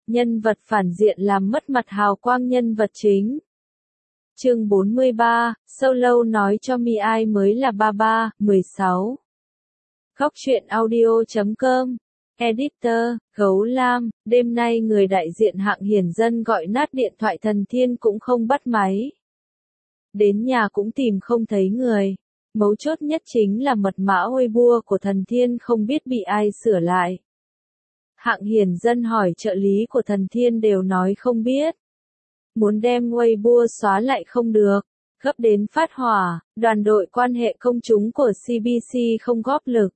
Nhân vật phản diện làm mất mặt hào quang nhân vật chính. Chương 43, Solo nói cho Mi ai mới là Baba, 16. Góc truyện audio.com. Editor, Gấu Lam, đêm nay người đại diện hạng hiền dân gọi nát điện thoại Thần Thiên cũng không bắt máy. Đến nhà cũng tìm không thấy người. Mấu chốt nhất chính là mật mã Weibo của Thần Thiên không biết bị ai sửa lại. Hạng hiền dân hỏi trợ lý của Thần Thiên đều nói không biết. Muốn đem Weibo xóa lại không được, gấp đến phát hỏa, đoàn đội quan hệ công chúng của CBC không góp lực.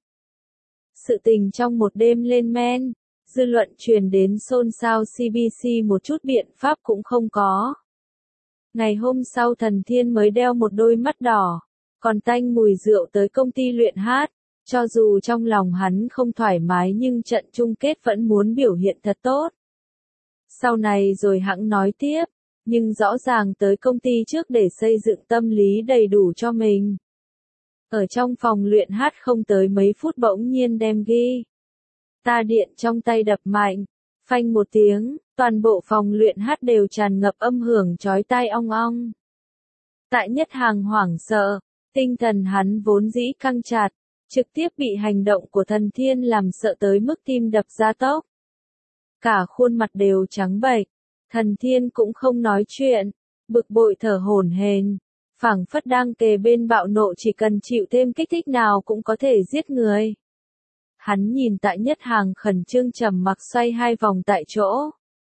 Sự tình trong một đêm lên men, dư luận truyền đến xôn xao CBC một chút biện pháp cũng không có. Ngày hôm sau Thần Thiên mới đeo một đôi mắt đỏ, còn tanh mùi rượu tới công ty luyện hát, cho dù trong lòng hắn không thoải mái nhưng trận chung kết vẫn muốn biểu hiện thật tốt. Sau này rồi hẵng nói tiếp, nhưng rõ ràng tới công ty trước để xây dựng tâm lý đầy đủ cho mình. Ở trong phòng luyện hát không tới mấy phút bỗng nhiên đem ghi. Ta điện trong tay đập mạnh, phanh một tiếng, toàn bộ phòng luyện hát đều tràn ngập âm hưởng chói tai ong ong. Tại Nhất Hàng hoảng sợ, tinh thần hắn vốn dĩ căng chặt, trực tiếp bị hành động của Thần Thiên làm sợ tới mức tim đập ra tốc. Cả khuôn mặt đều trắng bệch, Thần Thiên cũng không nói chuyện, bực bội thở hổn hển, phảng phất đang kề bên bạo nộ chỉ cần chịu thêm kích thích nào cũng có thể giết người. Hắn nhìn Tại Nhất Hàng khẩn trương trầm mặc xoay hai vòng tại chỗ.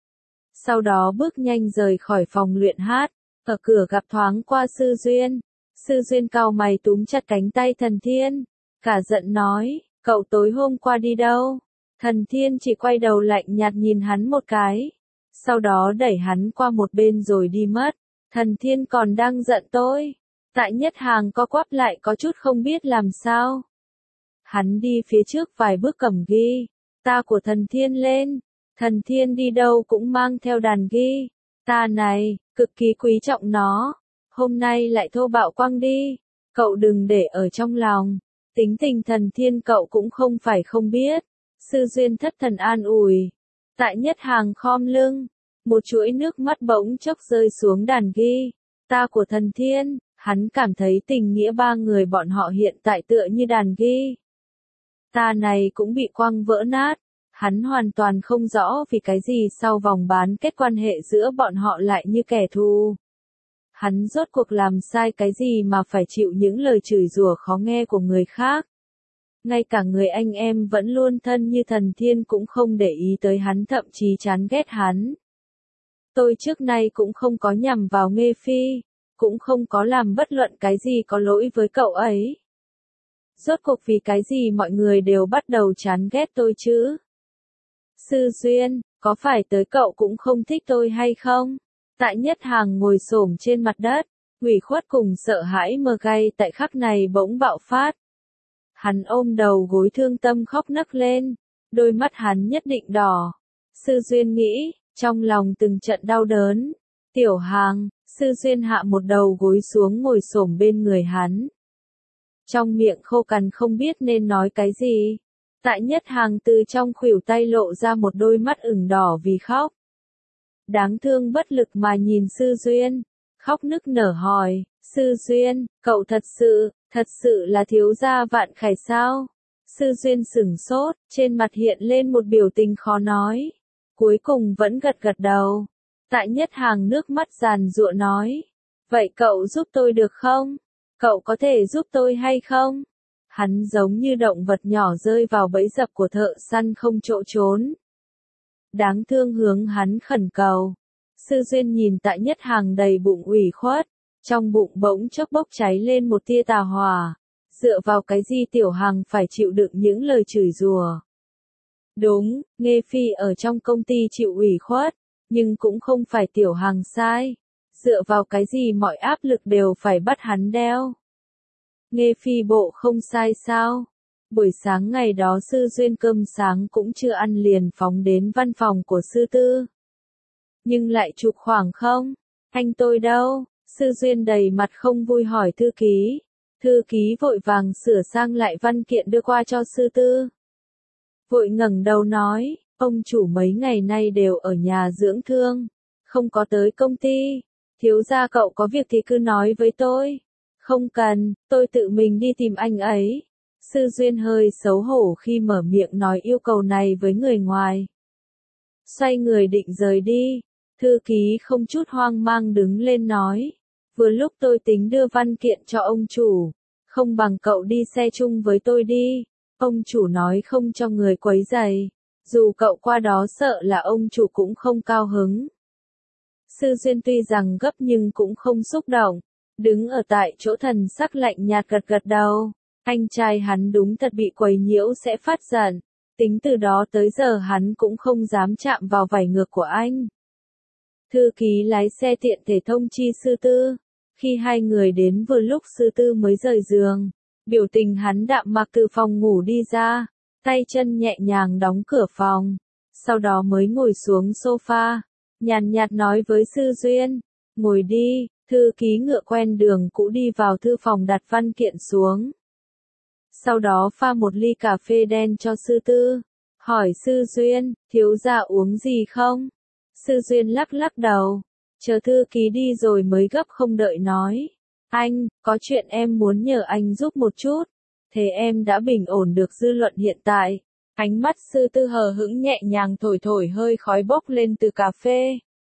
Sau đó bước nhanh rời khỏi phòng luyện hát, ở cửa gặp thoáng qua Sư Duyên. Sư Duyên cau mày túm chặt cánh tay Thần Thiên, cả giận nói, cậu tối hôm qua đi đâu? Thần Thiên chỉ quay đầu lạnh nhạt nhìn hắn một cái, sau đó đẩy hắn qua một bên rồi đi mất. Thần Thiên còn đang giận tôi. Tại Nhất Hàng co quắp lại có chút không biết làm sao. Hắn đi phía trước vài bước cầm ghi ta của Thần Thiên lên. Thần Thiên đi đâu cũng mang theo đàn ghi ta này, cực kỳ quý trọng nó. Hôm nay lại thô bạo quăng đi. Cậu đừng để ở trong lòng. Tính tình Thần Thiên cậu cũng không phải không biết. Sư Duyên thất thần an ủi. Tại Nhất Hàng khom lưng. Một chuỗi nước mắt bỗng chốc rơi xuống đàn ghi ta của Thần Thiên. Hắn cảm thấy tình nghĩa ba người bọn họ hiện tại tựa như đàn ghi ta này cũng bị quăng vỡ nát. Hắn hoàn toàn không rõ vì cái gì sau vòng bán kết quan hệ giữa bọn họ lại như kẻ thù. Hắn rốt cuộc làm sai cái gì mà phải chịu những lời chửi rủa khó nghe của người khác. Ngay cả người anh em vẫn luôn thân như Thần Thiên cũng không để ý tới hắn, thậm chí chán ghét hắn. Tôi trước nay cũng không có nhằm vào Nghê Phi, cũng không có làm bất luận cái gì có lỗi với cậu ấy. Rốt cuộc vì cái gì mọi người đều bắt đầu chán ghét tôi chứ? Sư Duyên, có phải tới cậu cũng không thích tôi hay không? Tại Nhất Hàng ngồi xổm trên mặt đất, ủy khuất cùng sợ hãi mơ gay tại khắc này bỗng bạo phát. Hắn ôm đầu gối thương tâm khóc nấc lên, đôi mắt hắn nhất định đỏ. Sư Duyên nghĩ, trong lòng từng trận đau đớn. Tiểu Hàng, Sư Duyên hạ một đầu gối xuống ngồi xổm bên người hắn. Trong miệng khô cằn không biết nên nói cái gì. Tại Nhất Hàng từ trong khuỷu tay lộ ra một đôi mắt ửng đỏ vì khóc. Đáng thương bất lực mà nhìn Sư Duyên, khóc nức nở hỏi, Sư Duyên, cậu thật sự là thiếu gia Vạn Khải sao? Sư Duyên sửng sốt, trên mặt hiện lên một biểu tình khó nói. Cuối cùng vẫn gật gật đầu. Tại Nhất Hàng nước mắt giàn giụa nói, vậy cậu giúp tôi được không? Cậu có thể giúp tôi hay không? Hắn giống như động vật nhỏ rơi vào bẫy dập của thợ săn không chỗ trốn. Đáng thương hướng hắn khẩn cầu. Sư Duyên nhìn Tại Nhất Hàng đầy bụng ủy khuất, trong bụng bỗng chốc bốc cháy lên một tia tà hỏa. Dựa vào cái gì Tiểu Hàng phải chịu đựng những lời chửi rủa? Đúng, Nghê Phi ở trong công ty chịu ủy khuất, nhưng cũng không phải Tiểu Hàng sai. Dựa vào cái gì mọi áp lực đều phải bắt hắn đeo? Nghê Phi bộ không sai sao? Buổi sáng ngày đó Sư Duyên cơm sáng cũng chưa ăn liền phóng đến văn phòng của Sư Tư. Nhưng lại chụp khoảng không? Anh tôi đâu? Sư Duyên đầy mặt không vui hỏi thư ký. Thư ký vội vàng sửa sang lại văn kiện đưa qua cho Sư Tư. Vội ngẩng đầu nói, Ông chủ mấy ngày nay đều ở nhà dưỡng thương, không có tới công ty. Thiếu gia cậu có việc thì cứ nói với tôi. Không cần, tôi tự mình đi tìm anh ấy. Sư Duyên hơi xấu hổ khi mở miệng nói yêu cầu này với người ngoài. Xoay người định rời đi, thư ký không chút hoang mang đứng lên nói. Vừa lúc tôi tính đưa văn kiện cho ông chủ, không bằng cậu đi xe chung với tôi đi. Ông chủ nói không cho người quấy rầy, dù cậu qua đó sợ là ông chủ cũng không cao hứng. Sư Duyên tuy rằng gấp nhưng cũng không xúc động, đứng ở tại chỗ thần sắc lạnh nhạt gật gật đầu. Anh trai hắn đúng thật bị quấy nhiễu sẽ phát giận, tính từ đó tới giờ hắn cũng không dám chạm vào vảy ngược của anh. Thư ký lái xe tiện thể thông chi sư tư. Khi hai người đến vừa lúc sư tư mới rời giường, biểu tình hắn đạm mạc từ phòng ngủ đi ra, tay chân nhẹ nhàng đóng cửa phòng, sau đó mới ngồi xuống sofa, nhàn nhạt nói với sư Duyên, ngồi đi. Thư ký ngựa quen đường cũ đi vào thư phòng đặt văn kiện xuống. Sau đó pha một ly cà phê đen cho sư tư, hỏi sư Duyên, thiếu gia uống gì không? Sư Duyên lắc lắc đầu, chờ thư ký đi rồi mới gấp không đợi nói. Anh, có chuyện em muốn nhờ anh giúp một chút. Thế em đã bình ổn được dư luận hiện tại. Ánh mắt sư tư hờ hững nhẹ nhàng thổi thổi hơi khói bốc lên từ cà phê.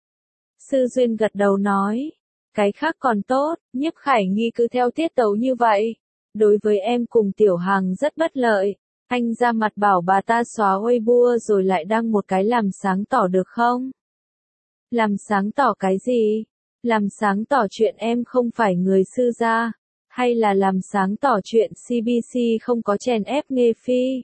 Sư Duyên gật đầu nói, cái khác còn tốt, Nhiếp Khải Nghi cứ theo tiết tấu như vậy. Đối với em cùng Tiểu Hàng rất bất lợi. Anh ra mặt bảo bà ta xóa Weibo rồi lại đăng một cái làm sáng tỏ được không? Làm sáng tỏ cái gì? Làm sáng tỏ chuyện em không phải người sư gia, hay là làm sáng tỏ chuyện CBC không có chèn ép Nghê Phi?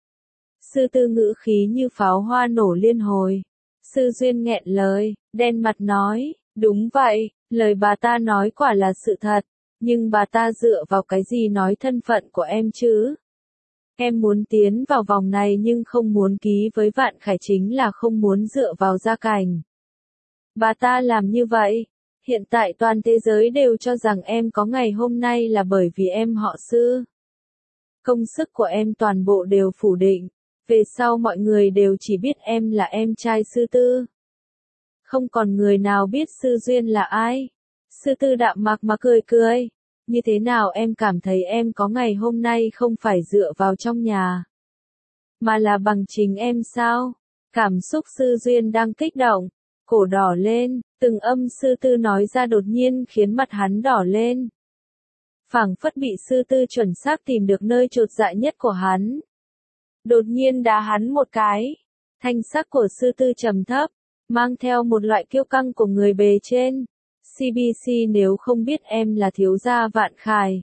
Sư tư ngữ khí như pháo hoa nổ liên hồi. Sư Duyên nghẹn lời, đen mặt nói, đúng vậy, lời bà ta nói quả là sự thật, nhưng bà ta dựa vào cái gì nói thân phận của em chứ? Em muốn tiến vào vòng này nhưng không muốn ký với Vạn Khải chính là không muốn dựa vào gia cảnh. Bà ta làm như vậy, hiện tại toàn thế giới đều cho rằng em có ngày hôm nay là bởi vì em họ Sư. Công sức của em toàn bộ đều phủ định, về sau mọi người đều chỉ biết em là em trai Sư Tư. Không còn người nào biết Sư Duyên là ai. Sư Tư đạm mạc mà cười cười. Như thế nào em cảm thấy em có ngày hôm nay không phải dựa vào trong nhà, mà là bằng chính em sao? Cảm xúc Sư Duyên đang kích động, cổ đỏ lên, từng âm Sư Tư nói ra đột nhiên khiến mặt hắn đỏ lên. Phảng phất bị Sư Tư chuẩn xác tìm được nơi chột dạ nhất của hắn. Đột nhiên đá hắn một cái. Thanh sắc của Sư Tư trầm thấp, mang theo một loại kiêu căng của người bề trên. CBC nếu không biết em là thiếu gia Vạn Khải,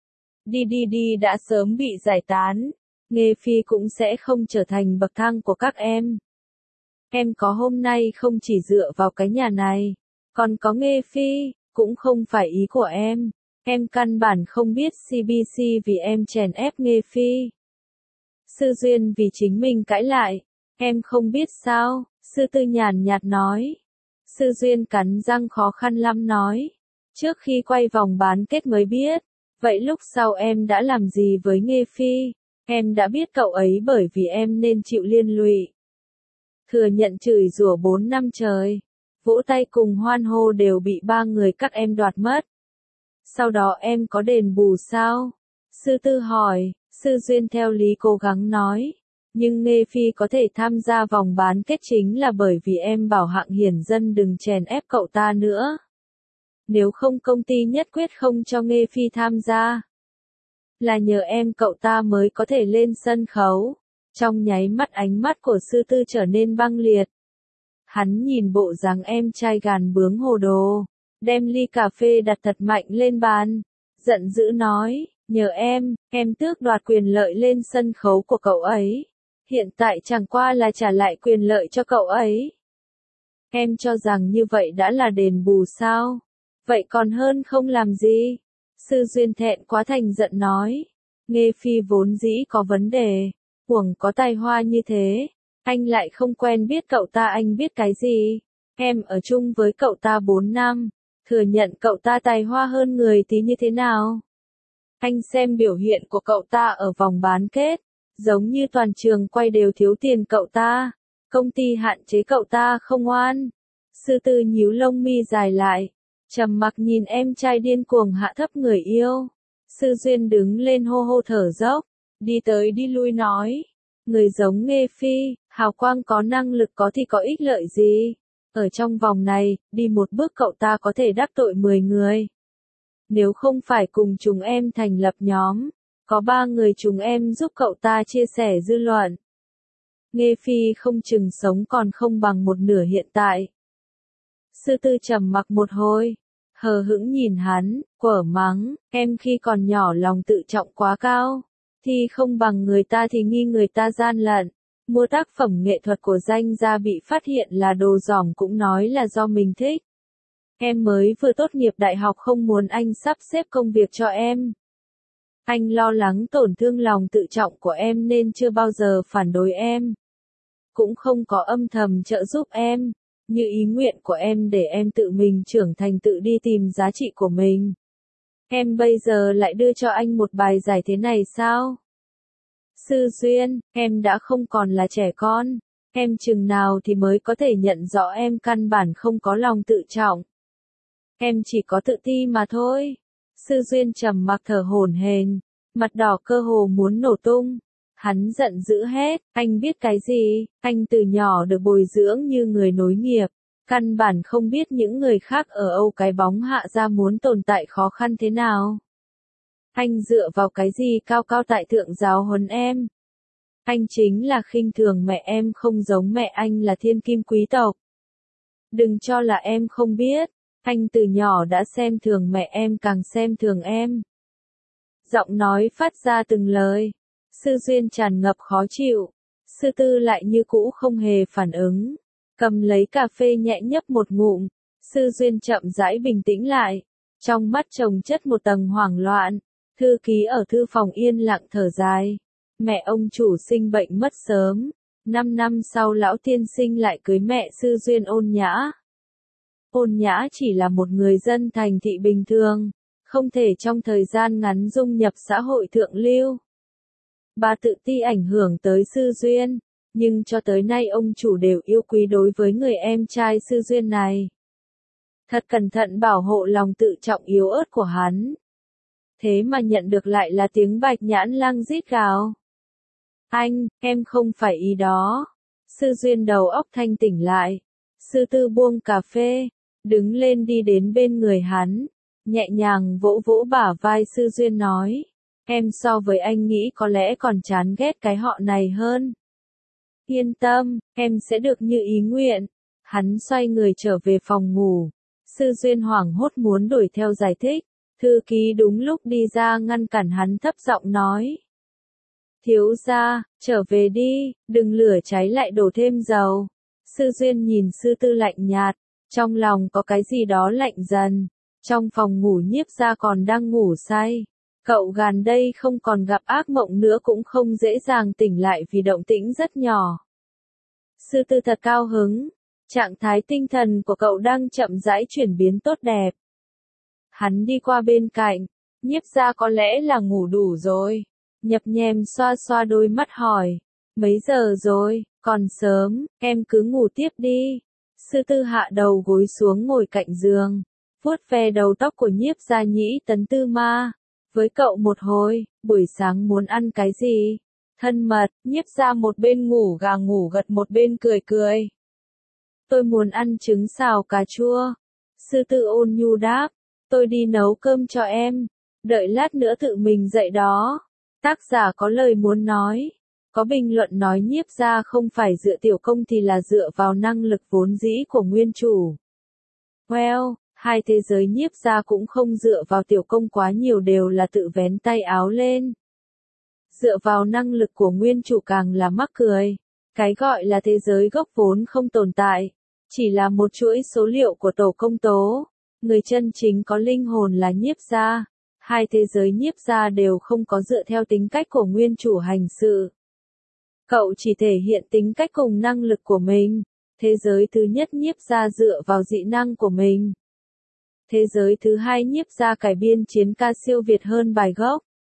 DDD đã sớm bị giải tán. Nghê Phi cũng sẽ không trở thành bậc thang của các em. Em có hôm nay không chỉ dựa vào cái nhà này, còn có Nghê Phi, cũng không phải ý của em. Em căn bản không biết CBC vì em chèn ép Nghê Phi. Sư Duyên vì chính mình cãi lại. Em không biết sao? Sư Tư nhàn nhạt nói. Sư Duyên cắn răng khó khăn lắm nói. Trước khi quay vòng bán kết mới biết. Vậy lúc sau em đã làm gì với Nghê Phi? Em đã biết cậu ấy bởi vì em nên chịu liên lụy. Thừa nhận chửi rủa 4 năm trời. Vỗ tay cùng hoan hô đều bị 3 người các em đoạt mất. Sau đó em có đền bù sao? Sư Tư hỏi. Sư Duyên theo lý cố gắng nói. Nhưng Nghê Phi có thể tham gia vòng bán kết chính là bởi vì em bảo Hạng Hiển Dân đừng chèn ép cậu ta nữa. Nếu không công ty nhất quyết không cho Nghê Phi tham gia. Là nhờ em cậu ta mới có thể lên sân khấu. Trong nháy mắt ánh mắt của Sư Tư trở nên băng liệt. Hắn nhìn bộ dáng em trai gàn bướng hồ đồ, đem ly cà phê đặt thật mạnh lên bàn, giận dữ nói, nhờ em tước đoạt quyền lợi lên sân khấu của cậu ấy. Hiện tại chẳng qua là trả lại quyền lợi cho cậu ấy. Em cho rằng như vậy đã là đền bù sao? Vậy còn hơn không làm gì? Sư Duyên thẹn quá thành giận nói. Nghê Phi vốn dĩ có vấn đề, huống có tài hoa như thế. Anh lại không quen biết cậu ta, anh biết cái gì? Em ở chung với cậu ta 4 năm, thừa nhận cậu ta tài hoa hơn người tí như thế nào? Anh xem biểu hiện của cậu ta ở vòng bán kết, giống như toàn trường quay đều thiếu tiền cậu ta. Công ty hạn chế cậu ta không ngoan. Sư Tư nhíu lông mi dài lại, trầm mặc nhìn em trai điên cuồng hạ thấp người yêu. Sư Duyên đứng lên hô hô thở dốc, đi tới đi lui nói. Người giống Nghê Phi, hào quang có năng lực có thì có ích lợi gì? Ở trong vòng này, đi một bước cậu ta có thể đắc tội 10 người. Nếu không phải cùng chúng em thành lập nhóm, có 3 người chúng em giúp cậu ta chia sẻ dư luận. Nghê Phi không chừng sống còn không bằng một nửa hiện tại. Sư Tư trầm mặc một hồi, hờ hững nhìn hắn, quở mắng, em khi còn nhỏ lòng tự trọng quá cao, thì không bằng người ta thì nghi người ta gian lận. Mua tác phẩm nghệ thuật của danh gia bị phát hiện là đồ dỏng cũng nói là do mình thích. Em mới vừa tốt nghiệp đại học không muốn anh sắp xếp công việc cho em. Anh lo lắng tổn thương lòng tự trọng của em nên chưa bao giờ phản đối em. Cũng không có âm thầm trợ giúp em, như ý nguyện của em để em tự mình trưởng thành tự đi tìm giá trị của mình. Em bây giờ lại đưa cho anh một bài giải thế này sao? Sư Duyên, em đã không còn là trẻ con, em chừng nào thì mới có thể nhận rõ em căn bản không có lòng tự trọng. Em chỉ có tự ti mà thôi. Sư Duyên trầm mặc thở hổn hển, mặt đỏ cơ hồ muốn nổ tung. Hắn giận dữ hét, anh biết cái gì, anh từ nhỏ được bồi dưỡng như người nối nghiệp, căn bản không biết những người khác ở Âu cái bóng hạ ra muốn tồn tại khó khăn thế nào. Anh dựa vào cái gì cao cao tại thượng giáo huấn em? Anh chính là khinh thường mẹ em không giống mẹ anh là thiên kim quý tộc. Đừng cho là em không biết, anh từ nhỏ đã xem thường mẹ em càng xem thường em. Giọng nói phát ra từng lời. Sư Duyên tràn ngập khó chịu. Sư Tư lại như cũ không hề phản ứng. Cầm lấy cà phê nhẹ nhấp một ngụm. Sư Duyên chậm rãi bình tĩnh lại. Trong mắt chồng chất một tầng hoảng loạn. Thư ký ở thư phòng yên lặng thở dài. Mẹ ông chủ sinh bệnh mất sớm. 5 năm sau lão tiên sinh lại cưới mẹ Sư Duyên Ôn Nhã. Ôn Nhã chỉ là một người dân thành thị bình thường. Không thể trong thời gian ngắn dung nhập xã hội thượng lưu. Bà tự ti ảnh hưởng tới Sư Duyên, nhưng cho tới nay ông chủ đều yêu quý đối với người em trai Sư Duyên này. Thật cẩn thận bảo hộ lòng tự trọng yếu ớt của hắn. Thế mà nhận được lại là tiếng Bạch Nhãn Lang rít gào. Anh, em không phải ý đó. Sư Duyên đầu óc thanh tỉnh lại. Sư Tư buông cà phê, đứng lên đi đến bên người hắn, nhẹ nhàng vỗ vỗ bả vai Sư Duyên nói. Em so với anh nghĩ có lẽ còn chán ghét cái họ này hơn. Yên tâm, em sẽ được như ý nguyện. Hắn xoay người trở về phòng ngủ. Sư Duyên hoảng hốt muốn đuổi theo giải thích. Thư ký đúng lúc đi ra ngăn cản hắn thấp giọng nói. Thiếu gia, trở về đi, đừng lửa cháy lại đổ thêm dầu. Sư Duyên nhìn Sư Tư lạnh nhạt, trong lòng có cái gì đó lạnh dần. Trong phòng ngủ Nhiếp gia còn đang ngủ say. Cậu gần đây không còn gặp ác mộng nữa cũng không dễ dàng tỉnh lại vì động tĩnh rất nhỏ. Sư Tư thật cao hứng, trạng thái tinh thần của cậu đang chậm rãi chuyển biến tốt đẹp. Hắn đi qua bên cạnh, Nhiếp gia có lẽ là ngủ đủ rồi. Nhập nhèm xoa xoa đôi mắt hỏi, mấy giờ rồi, còn sớm, em cứ ngủ tiếp đi. Sư Tư hạ đầu gối xuống ngồi cạnh giường, vuốt ve đầu tóc của Nhiếp gia nhĩ tấn tư ma. Với cậu một hồi, buổi sáng muốn ăn cái gì? Thân mật, Nhiếp gia một bên ngủ gà ngủ gật một bên cười cười. Tôi muốn ăn trứng xào cà chua. Sư Tư ôn nhu đáp, tôi đi nấu cơm cho em. Đợi lát nữa tự mình dậy đó. Tác giả có lời muốn nói. Có bình luận nói Nhiếp gia không phải dựa tiểu công thì là dựa vào năng lực vốn dĩ của nguyên chủ. Well, hai thế giới Nhiếp gia cũng không dựa vào tiểu công quá nhiều đều là tự vén tay áo lên. Dựa vào năng lực của nguyên chủ càng là mắc cười. Cái gọi là thế giới gốc vốn không tồn tại. Chỉ là một chuỗi số liệu của tổ công tố. Người chân chính có linh hồn là Nhiếp gia. Hai thế giới Nhiếp gia đều không có dựa theo tính cách của nguyên chủ hành sự. Cậu chỉ thể hiện tính cách cùng năng lực của mình. Thế giới thứ nhất Nhiếp gia dựa vào dị năng của mình. Thế giới thứ hai Nhiếp gia cải biên chiến ca siêu việt hơn bài gốc.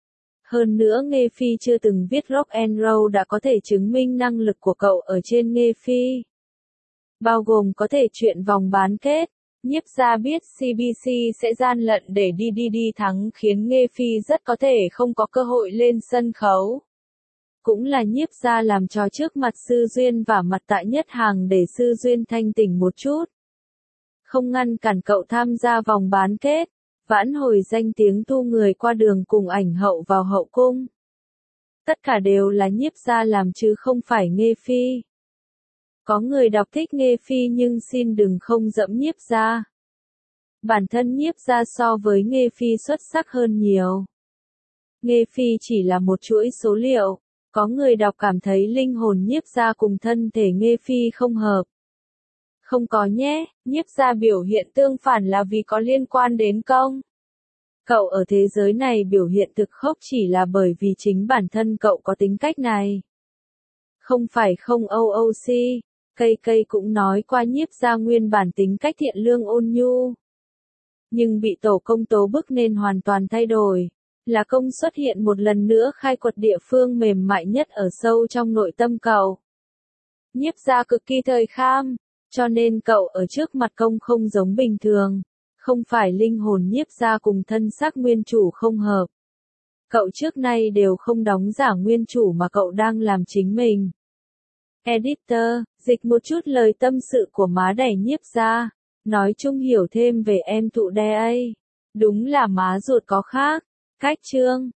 Hơn nữa Nghê Phi chưa từng viết rock and roll đã có thể chứng minh năng lực của cậu ở trên Nghê Phi. Bao gồm có thể chuyện vòng bán kết. Nhiếp gia biết CBC sẽ gian lận để đi thắng khiến Nghê Phi rất có thể không có cơ hội lên sân khấu. Cũng là Nhiếp gia làm trò trước mặt Sư Duyên và mặt Tạ Nhất Hàng để Sư Duyên thanh tỉnh một chút. Không ngăn cản cậu tham gia vòng bán kết, vãn hồi danh tiếng thu người qua đường cùng ảnh hậu vào hậu cung. Tất cả đều là Nhiếp gia làm chứ không phải Nghê Phi. Có người đọc thích Nghê Phi nhưng xin đừng không dẫm Nhiếp gia. Bản thân Nhiếp gia so với Nghê Phi xuất sắc hơn nhiều. Nghê Phi chỉ là một chuỗi số liệu. Có người đọc cảm thấy linh hồn Nhiếp gia cùng thân thể Nghê Phi không hợp. Không có nhé, Nhiếp gia biểu hiện tương phản là vì có liên quan đến công. Cậu ở thế giới này biểu hiện thực khốc chỉ là bởi vì chính bản thân cậu có tính cách này. Không phải không OOC, cây cũng nói qua Nhiếp gia nguyên bản tính cách thiện lương ôn nhu. Nhưng bị tổ công tố bức nên hoàn toàn thay đổi. Là công xuất hiện một lần nữa khai quật địa phương mềm mại nhất ở sâu trong nội tâm cậu. Nhiếp gia cực kỳ thời kham, cho nên cậu ở trước mặt công không giống bình thường. Không phải linh hồn Nhiếp gia cùng thân xác nguyên chủ không hợp. Cậu trước nay đều không đóng giả nguyên chủ mà cậu đang làm chính mình. Editor, dịch một chút lời tâm sự của má đẻ Nhiếp gia. Nói chung hiểu thêm về em thụ đe ấy. Đúng là má ruột có khác. Cách chương